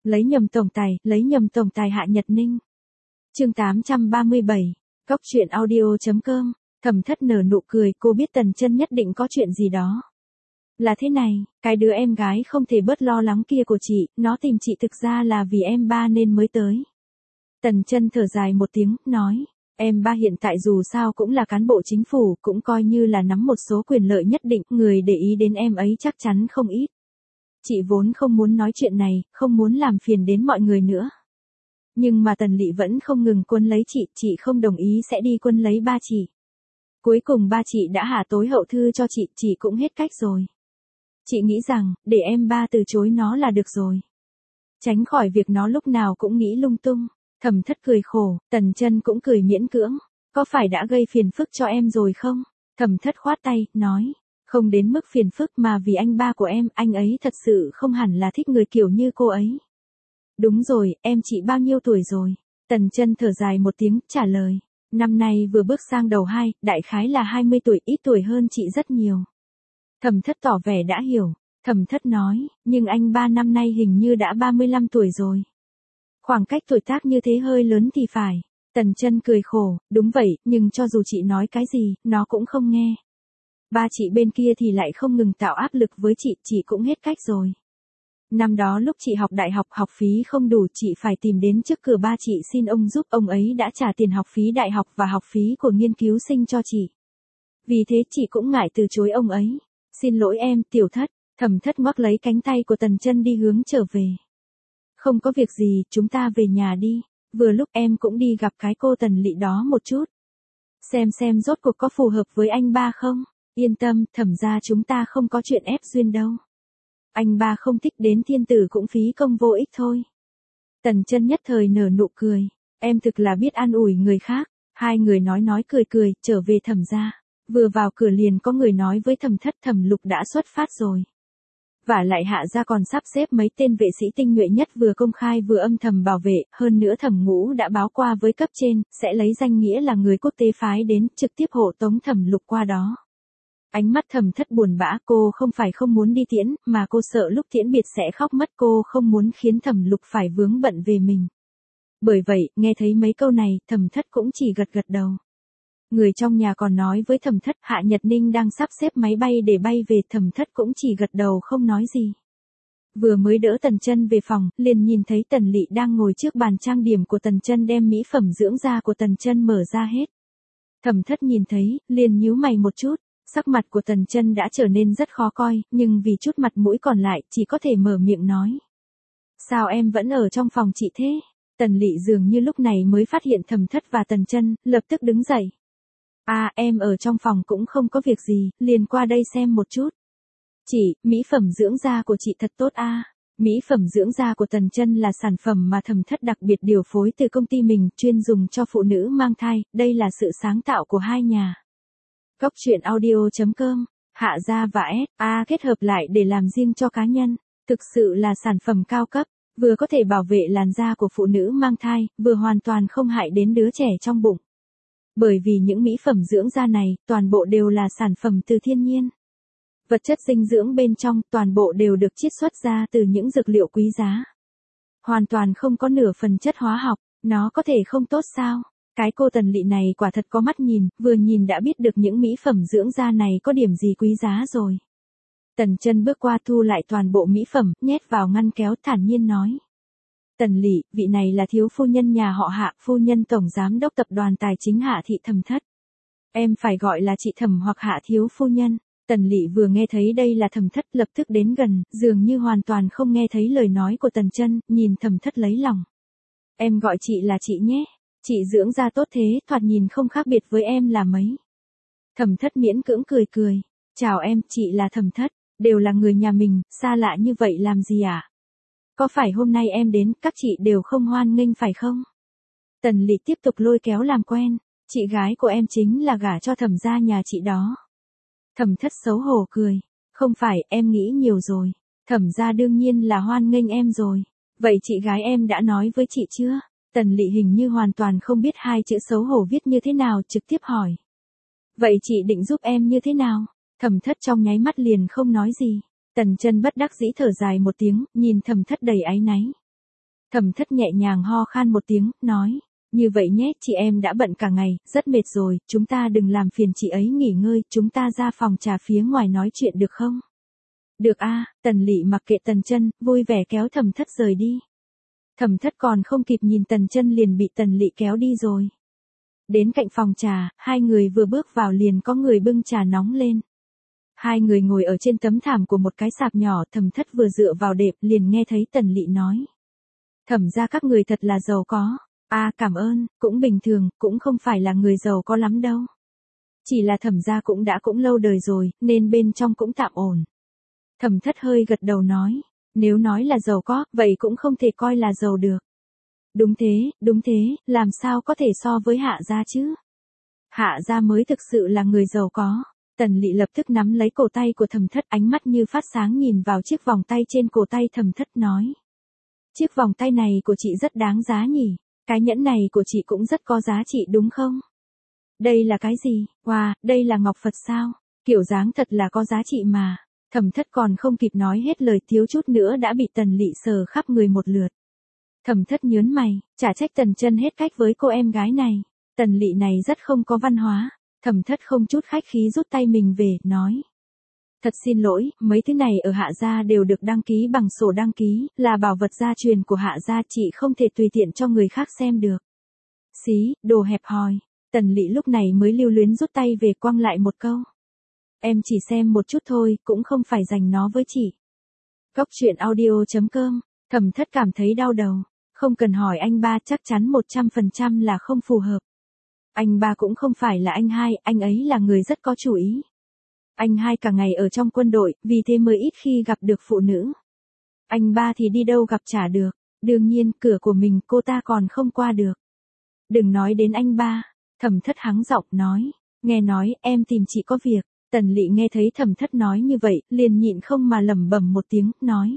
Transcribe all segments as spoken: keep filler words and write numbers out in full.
Lấy nhầm tổng tài, lấy nhầm tổng tài Hạ Nhật Ninh. Chương tám trăm ba mươi bảy, Góc truyện audio chấm com. Thẩm Thất nở nụ cười, cô biết Tần Chân nhất định có chuyện gì đó. Là thế này, cái đứa em gái không thể bớt lo lắng kia của chị, nó tìm chị thực ra là vì em ba nên mới tới. Tần Chân thở dài một tiếng, nói, em ba hiện tại dù sao cũng là cán bộ chính phủ, cũng coi như là nắm một số quyền lợi nhất định, người để ý đến em ấy chắc chắn không ít. Chị vốn không muốn nói chuyện này, không muốn làm phiền đến mọi người nữa. Nhưng mà Tần Lị vẫn không ngừng quân lấy chị, chị không đồng ý sẽ đi quân lấy ba chị. Cuối cùng ba chị đã hạ tối hậu thư cho chị, chị cũng hết cách rồi. Chị nghĩ rằng, để em ba từ chối nó là được rồi. Tránh khỏi việc nó lúc nào cũng nghĩ lung tung. Thẩm Thất cười khổ, Tần Chân cũng cười miễn cưỡng. Có phải đã gây phiền phức cho em rồi không? Thẩm Thất khoát tay, nói, không đến mức phiền phức mà vì anh ba của em, anh ấy thật sự không hẳn là thích người kiểu như cô ấy. Đúng rồi, em chị bao nhiêu tuổi rồi? Tần Chân thở dài một tiếng, trả lời, năm nay vừa bước sang đầu hai, đại khái là hai mươi tuổi, ít tuổi hơn chị rất nhiều. Thẩm Thất tỏ vẻ đã hiểu, Thẩm Thất nói, nhưng anh ba năm nay hình như đã ba mươi lăm tuổi rồi. Khoảng cách tuổi tác như thế hơi lớn thì phải. Tần Chân cười khổ, đúng vậy, nhưng cho dù chị nói cái gì, nó cũng không nghe. Ba chị bên kia thì lại không ngừng tạo áp lực với chị, chị cũng hết cách rồi. Năm đó lúc chị học đại học học phí không đủ, chị phải tìm đến trước cửa ba chị xin ông giúp, ông ấy đã trả tiền học phí đại học và học phí của nghiên cứu sinh cho chị. Vì thế chị cũng ngại từ chối ông ấy. Xin lỗi em, Tiểu Thất. Thẩm Thất ngoắc lấy cánh tay của Tần Chân đi hướng trở về. Không có việc gì, chúng ta về nhà đi. Vừa lúc em cũng đi gặp cái cô Tần Lị đó một chút. Xem xem rốt cuộc có phù hợp với anh ba không? Yên tâm, Thẩm gia chúng ta không có chuyện ép duyên đâu. Anh ba không thích đến thiên tử cũng phí công vô ích thôi. Tần Chân nhất thời nở nụ cười. Em thực là biết an ủi người khác. Hai người nói nói cười cười, trở về Thẩm gia. Vừa vào cửa liền có người nói với Thẩm Thất, Thẩm Lục đã xuất phát rồi. Và lại Hạ gia còn sắp xếp mấy tên vệ sĩ tinh nhuệ nhất, vừa công khai vừa âm thầm bảo vệ, hơn nữa Thẩm Ngũ đã báo qua với cấp trên, sẽ lấy danh nghĩa là người quốc tế phái đến, trực tiếp hộ tống Thẩm Lục qua đó. Ánh mắt Thẩm Thất buồn bã, cô không phải không muốn đi tiễn, mà cô sợ lúc tiễn biệt sẽ khóc mất, cô không muốn khiến Thẩm Lục phải vướng bận về mình. Bởi vậy, nghe thấy mấy câu này, Thẩm Thất cũng chỉ gật gật đầu. Người trong nhà còn nói với Thẩm Thất, Hạ Nhật Ninh đang sắp xếp máy bay để bay về, Thẩm Thất cũng chỉ gật đầu không nói gì. Vừa mới đỡ Tần Chân về phòng, liền nhìn thấy Tần Lị đang ngồi trước bàn trang điểm của Tần Chân đem mỹ phẩm dưỡng da của Tần Chân mở ra hết. Thẩm Thất nhìn thấy, liền nhíu mày một chút, sắc mặt của Tần Chân đã trở nên rất khó coi, nhưng vì chút mặt mũi còn lại, chỉ có thể mở miệng nói. Sao em vẫn ở trong phòng chị thế? Tần Lị dường như lúc này mới phát hiện Thẩm Thất và Tần Chân, lập tức đứng dậy. À, em ở trong phòng cũng không có việc gì, liền qua đây xem một chút. Chị, mỹ phẩm dưỡng da của chị thật tốt a. À. Mỹ phẩm dưỡng da của Tần Chân là sản phẩm mà Thẩm Thất đặc biệt điều phối từ công ty mình, chuyên dùng cho phụ nữ mang thai, đây là sự sáng tạo của hai nhà. Góc truyện audio chấm com, Hạ gia và ét a kết hợp lại để làm riêng cho cá nhân, thực sự là sản phẩm cao cấp, vừa có thể bảo vệ làn da của phụ nữ mang thai, vừa hoàn toàn không hại đến đứa trẻ trong bụng. Bởi vì những mỹ phẩm dưỡng da này, toàn bộ đều là sản phẩm từ thiên nhiên. Vật chất dinh dưỡng bên trong, toàn bộ đều được chiết xuất ra từ những dược liệu quý giá. Hoàn toàn không có nửa phần chất hóa học, nó có thể không tốt sao? Cái cô Tần Lị này quả thật có mắt nhìn, vừa nhìn đã biết được những mỹ phẩm dưỡng da này có điểm gì quý giá rồi. Tần Chân bước qua thu lại toàn bộ mỹ phẩm, nhét vào ngăn kéo, thản nhiên nói. Tần Lị, vị này là thiếu phu nhân nhà họ Hạ, phu nhân tổng giám đốc tập đoàn tài chính Hạ thị Thẩm Thất. Em phải gọi là chị Thẩm hoặc Hạ thiếu phu nhân. Tần Lị vừa nghe thấy đây là Thẩm Thất, lập tức đến gần, dường như hoàn toàn không nghe thấy lời nói của Tần Chân, nhìn Thẩm Thất lấy lòng. Em gọi chị là chị nhé. Chị dưỡng da tốt thế, thoạt nhìn không khác biệt với em là mấy. Thẩm Thất miễn cưỡng cười cười. Chào em, chị là Thẩm Thất, đều là người nhà mình, xa lạ như vậy làm gì ạ? À? Có phải hôm nay em đến, các chị đều không hoan nghênh phải không? Tần Lị tiếp tục lôi kéo làm quen, chị gái của em chính là gả cho Thẩm gia nhà chị đó. Thẩm Thất xấu hổ cười, không phải, em nghĩ nhiều rồi, Thẩm gia đương nhiên là hoan nghênh em rồi. Vậy chị gái em đã nói với chị chưa? Tần Lị hình như hoàn toàn không biết hai chữ xấu hổ viết như thế nào, trực tiếp hỏi. Vậy chị định giúp em như thế nào? Thẩm Thất trong nháy mắt liền không nói gì. Tần Chân bất đắc dĩ thở dài một tiếng, nhìn Thẩm Thất đầy áy náy. Thẩm Thất nhẹ nhàng ho khan một tiếng, nói, như vậy nhé, chị em đã bận cả ngày, rất mệt rồi, chúng ta đừng làm phiền chị ấy nghỉ ngơi, chúng ta ra phòng trà phía ngoài nói chuyện được không? Được a, Tần Lị mặc kệ Tần Chân, vui vẻ kéo Thẩm Thất rời đi. Thẩm Thất còn không kịp nhìn Tần Chân liền bị Tần Lị kéo đi rồi. Đến cạnh phòng trà, hai người vừa bước vào liền có người bưng trà nóng lên. Hai người ngồi ở trên tấm thảm của một cái sạp nhỏ, Thẩm Thất vừa dựa vào đệm liền nghe thấy Tần Lị nói. Thẩm gia các người thật là giàu có. A à, cảm ơn, cũng bình thường, cũng không phải là người giàu có lắm đâu. Chỉ là Thẩm gia cũng đã cũng lâu đời rồi, nên bên trong cũng tạm ổn. Thẩm Thất hơi gật đầu nói, nếu nói là giàu có, vậy cũng không thể coi là giàu được. Đúng thế, đúng thế, làm sao có thể so với Hạ gia chứ? Hạ gia mới thực sự là người giàu có. Tần Lị lập tức nắm lấy cổ tay của Thẩm Thất, ánh mắt như phát sáng nhìn vào chiếc vòng tay trên cổ tay Thẩm Thất nói. Chiếc vòng tay này của chị rất đáng giá nhỉ, cái nhẫn này của chị cũng rất có giá trị đúng không? Đây là cái gì? Wow, đây là ngọc Phật sao? Kiểu dáng thật là có giá trị mà. Thẩm Thất còn không kịp nói hết lời thiếu chút nữa đã bị Tần Lị sờ khắp người một lượt. Thẩm Thất nhớn mày, chả trách Tần Chân hết cách với cô em gái này. Tần Lị này rất không có văn hóa. Thẩm Thất không chút khách khí rút tay mình về, nói. Thật xin lỗi, mấy thứ này ở Hạ gia đều được đăng ký bằng sổ đăng ký, là bảo vật gia truyền của Hạ gia, chị không thể tùy tiện cho người khác xem được. Xí, đồ hẹp hòi. Tần Lị lúc này mới lưu luyến rút tay về, quăng lại một câu. Em chỉ xem một chút thôi, cũng không phải dành nó với chị. Cốc truyện audio chấm com. Thẩm Thất cảm thấy đau đầu. Không cần hỏi anh ba, chắc chắn một trăm phần trăm là không phù hợp. Anh ba cũng không phải là anh hai, anh ấy là người rất có chủ ý. Anh hai cả ngày ở trong quân đội, vì thế mới ít khi gặp được phụ nữ. Anh ba thì đi đâu gặp chả được. Đương nhiên, cửa của mình cô ta còn không qua được. Đừng nói đến anh ba. Thẩm Thất hắng giọng nói. Nghe nói, em tìm chị có việc. Tần Lị nghe thấy Thẩm Thất nói như vậy, liền nhịn không mà lẩm bẩm một tiếng, nói.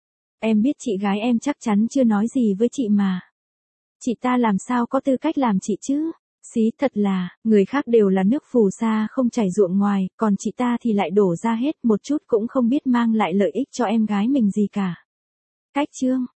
Em biết chị gái em chắc chắn chưa nói gì với chị mà. Chị ta làm sao có tư cách làm chị chứ? Xí, thật là, người khác đều là nước phù sa không chảy ruộng ngoài, còn chị ta thì lại đổ ra hết, một chút cũng không biết mang lại lợi ích cho em gái mình gì cả. Cách chương